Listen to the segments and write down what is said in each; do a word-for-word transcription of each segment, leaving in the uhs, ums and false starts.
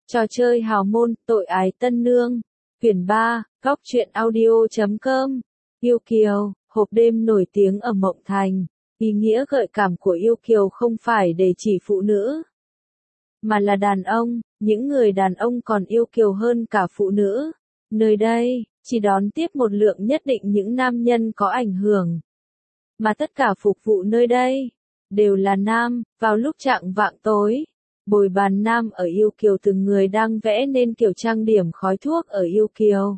Trò chơi hào môn, tội ái tân nương. Quyển ba, góc truyện audio.com. Yêu Kiều, hộp đêm nổi tiếng ở Mộng Thành. Ý nghĩa gợi cảm của Yêu Kiều không phải để chỉ phụ nữ, mà là đàn ông, những người đàn ông còn yêu Kiều hơn cả phụ nữ. Nơi đây, chỉ đón tiếp một lượng nhất định những nam nhân có ảnh hưởng. Mà tất cả phục vụ nơi đây, đều là nam. Vào lúc chạng vạng tối, bồi bàn nam ở Yêu Kiều từng người đang vẽ nên kiểu trang điểm khói thuốc ở Yêu Kiều,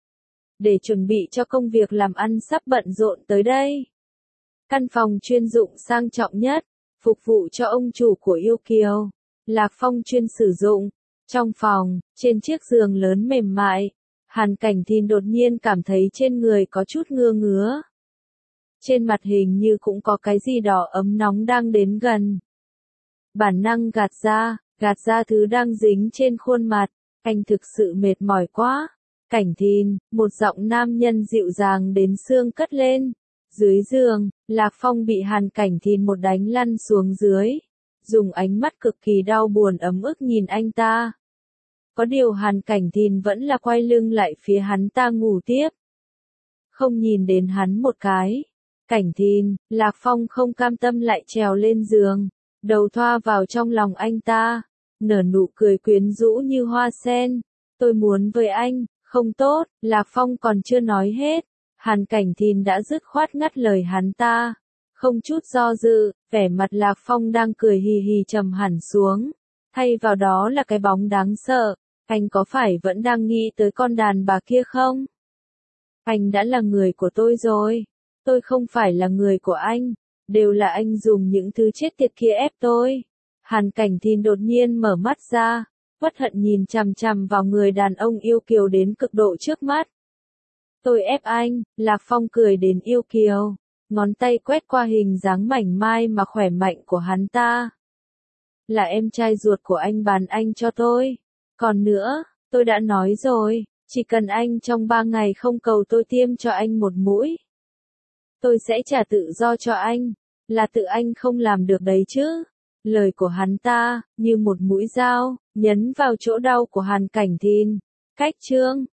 để chuẩn bị cho công việc làm ăn sắp bận rộn tới đây. Căn phòng chuyên dụng sang trọng nhất, phục vụ cho ông chủ của Yêu Kiều, Lạc Phong chuyên sử dụng. Trong phòng, trên chiếc giường lớn mềm mại, Hàn Cảnh Thìn đột nhiên cảm thấy trên người có chút ngứa ngứa. Trên mặt hình như cũng có cái gì đó ấm nóng đang đến gần. Bản năng gạt ra, gạt ra thứ đang dính trên khuôn mặt. Anh thực sự mệt mỏi quá. Cảnh Thìn, một giọng nam nhân dịu dàng đến xương cất lên. Dưới giường, Lạc Phong bị Hàn Cảnh Thìn một đánh lăn xuống dưới, dùng ánh mắt cực kỳ đau buồn ấm ức nhìn anh ta. Có điều Hàn Cảnh Thìn vẫn là quay lưng lại phía hắn ta ngủ tiếp, không nhìn đến hắn một cái. Cảnh Thìn, Lạc Phong không cam tâm lại trèo lên giường, đầu thoa vào trong lòng anh ta, nở nụ cười quyến rũ như hoa sen. Tôi muốn với anh, không tốt. Lạc Phong còn chưa nói hết, Hàn Cảnh Thìn đã dứt khoát ngắt lời hắn ta. Không chút do dự, vẻ mặt Lạc Phong đang cười hì hì trầm hẳn xuống, thay vào đó là cái bóng đáng sợ. Anh có phải vẫn đang nghĩ tới con đàn bà kia không? Anh đã là người của tôi rồi. Tôi không phải là người của anh. Đều là anh dùng những thứ chết tiệt kia ép tôi. Hàn Cảnh Thìn đột nhiên mở mắt ra, uất hận nhìn chằm chằm vào người đàn ông yêu kiều đến cực độ trước mắt. Tôi ép anh. Lạc Phong cười đến yêu kiều, ngón tay quét qua hình dáng mảnh mai mà khỏe mạnh của hắn ta. Là em trai ruột của anh bán anh cho tôi. Còn nữa, tôi đã nói rồi, chỉ cần anh trong ba ngày không cầu tôi tiêm cho anh một mũi, tôi sẽ trả tự do cho anh. Là tự anh không làm được đấy chứ. Lời của hắn ta, như một mũi dao, nhấn vào chỗ đau của Hàn Cảnh Thìn. Cách chương